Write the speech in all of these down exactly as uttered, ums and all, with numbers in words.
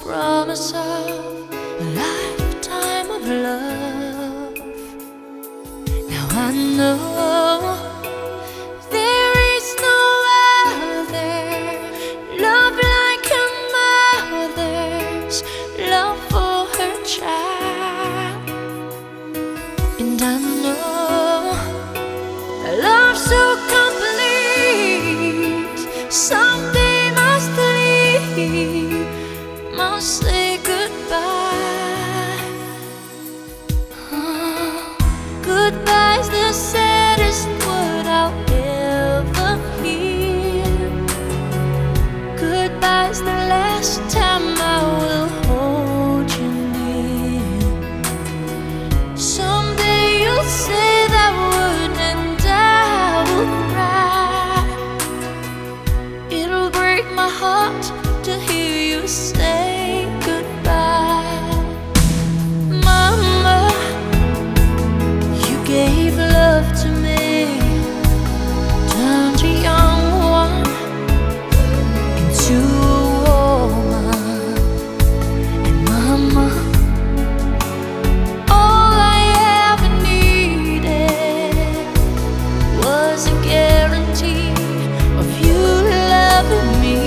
promise of a lifetime of love. Now I know there is no other love like a mother's love for her child. And I know a love so complete someday must leave, must say goodbye. Oh, goodbye's the saddest word I'll ever hear. Goodbye's the last time I will hold you near. Someday you'll say that word and I will cry. It'll break my heart to hear you say goodbye. Mama, you gave love to me, turned a young one into a woman. And Mama, all I ever needed was a guarantee of you loving me.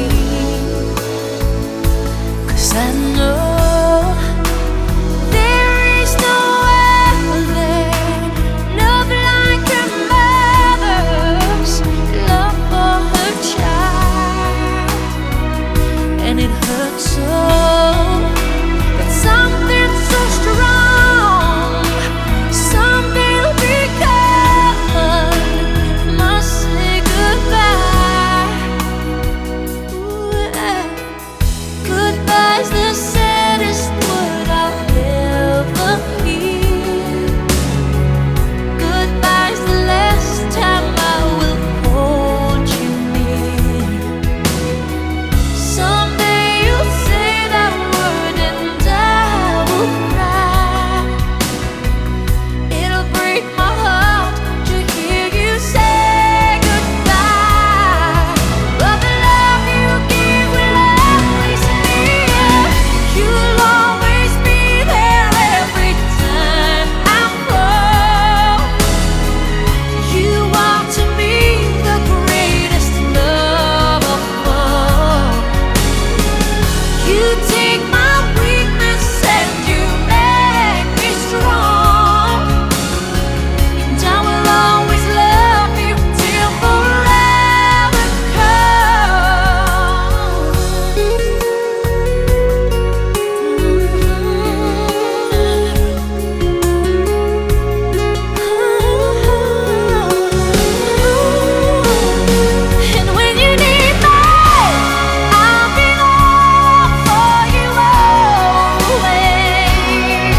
'Cause I know there is no other love like a mother's love for her child. And it hurts so that something so strong someday will be gone, must say goodbye. Ooh, yeah. Goodbye's the saddest word I'll ever hear. Goodbye's the last time I will hold you near. Someday you'll say that word and I will cry. It'll break my heart to hear you say goodbye. But the love you give will always near. You'll always be there every time I fall. You are to me the greatest love of all. You take my weakness and you make me strong. And I will always love you till forever comes. And when you need me, I'll be there for you always.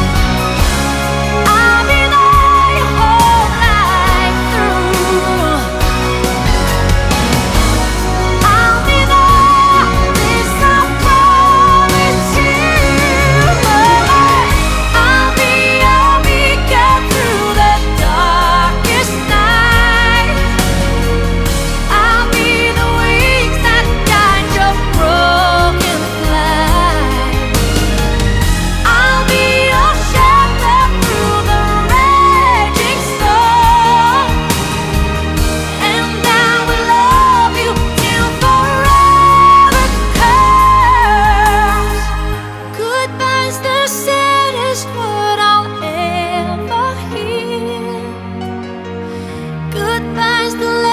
I'll be there your whole life through. I'll be there, this I promise you. I'll be your beacon through the darkest night. I'll be the wings that guide your broken flight. I'll be your shelter through the raging storm. And I will love you till forever comes. Goodbye's the saddest word I'll ever hear. Goodbye's the